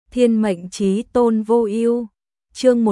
Thiên mệnh chí tôn vô ưu. Chương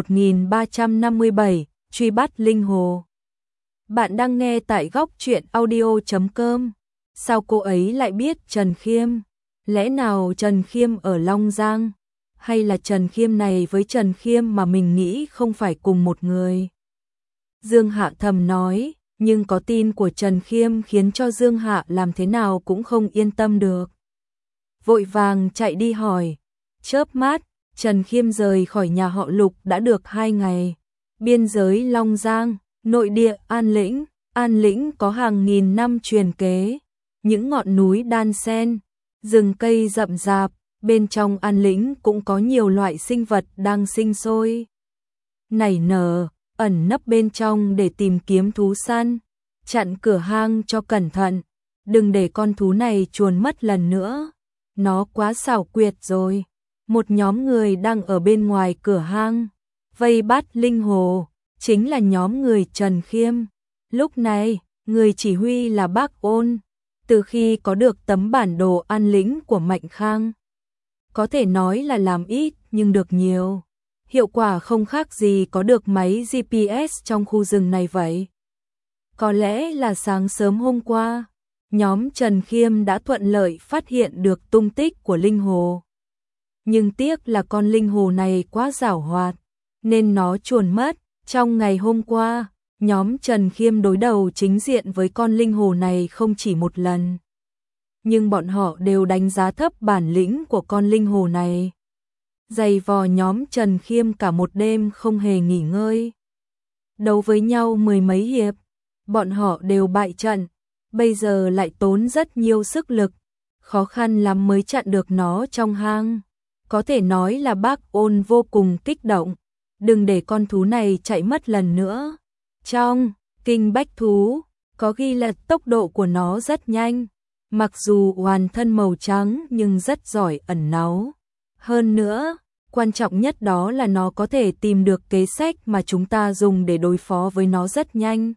1357, truy bắt linh hồ. Bạn đang nghe tại góc truyện audio.com. Sao cô ấy lại biết Trần Khiêm? Lẽ nào Trần Khiêm ở Long Giang? Hay là Trần Khiêm này với Trần Khiêm mà mình nghĩ không phải cùng một người? Dương Hạ thầm nói, nhưng có tin của Trần Khiêm khiến cho Dương Hạ làm thế nào cũng không yên tâm được. Vội vàng chạy đi hỏi. Chớp mắt, Trần Khiêm rời khỏi nhà họ Lục đã được 2 ngày. Biên giới Long Giang, nội địa An Lĩnh có hàng nghìn năm truyền kế. Những ngọn núi đan xen, rừng cây rậm rạp, bên trong An Lĩnh cũng có nhiều loại sinh vật đang sinh sôi nảy nở, ẩn nấp bên trong để tìm kiếm thú săn. Chặn cửa hang cho cẩn thận, đừng để con thú này chuồn mất lần nữa. Nó quá xảo quyệt rồi. Một nhóm người đang ở bên ngoài cửa hang, vây bắt linh hồ, chính là nhóm người Trần Khiêm. Lúc này, người chỉ huy là Bác Ôn, từ khi có được tấm bản đồ An Lĩnh của Mạnh Khang. Có thể nói là làm ít nhưng được nhiều. Hiệu quả không khác gì có được máy GPS trong khu rừng này vậy. Có lẽ là sáng sớm hôm qua, nhóm Trần Khiêm đã thuận lợi phát hiện được tung tích của linh hồ. Nhưng tiếc là con linh hồ này quá giảo hoạt, nên nó chuồn mất. Trong ngày hôm qua, nhóm Trần Khiêm đối đầu chính diện với con linh hồ này không chỉ một lần. Nhưng bọn họ đều đánh giá thấp bản lĩnh của con linh hồ này. Giày vò nhóm Trần Khiêm cả một đêm không hề nghỉ ngơi. Đấu với nhau 10 mấy hiệp, bọn họ đều bại trận, bây giờ lại tốn rất nhiều sức lực, khó khăn lắm mới chặn được nó trong hang. Có thể nói là Bác Ôn vô cùng kích động, đừng để con thú này chạy mất lần nữa. Trong kinh bách thú, có ghi là tốc độ của nó rất nhanh, mặc dù hoàn thân màu trắng nhưng rất giỏi ẩn náu. Hơn nữa, quan trọng nhất đó là nó có thể tìm được kế sách mà chúng ta dùng để đối phó với nó rất nhanh.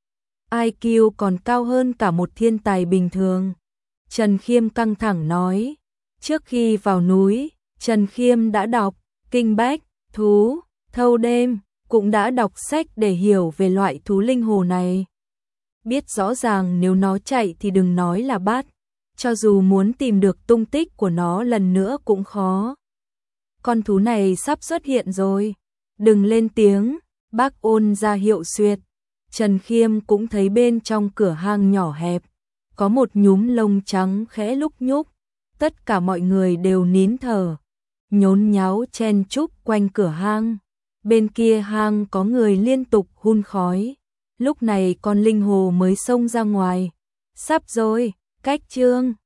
IQ còn cao hơn cả một thiên tài bình thường. Trần Khiêm căng thẳng nói, trước khi vào núi, Trần Khiêm đã đọc Kinh Bách Thú, thâu đêm, cũng đã đọc sách để hiểu về loại thú linh hồ này. Biết rõ ràng nếu nó chạy thì đừng nói là bắt, cho dù muốn tìm được tung tích của nó lần nữa cũng khó. Con thú này sắp xuất hiện rồi, đừng lên tiếng. Bác Ôn ra hiệu xuyệt. Trần Khiêm cũng thấy bên trong cửa hang nhỏ hẹp, có một nhúm lông trắng khẽ lúc nhúc. Tất cả mọi người đều nín thở, nhốn nháo chen chúc quanh cửa hang. Bên kia hang có người liên tục hun khói. Lúc này con linh hồ mới xông ra ngoài. Sắp rồi, cách chương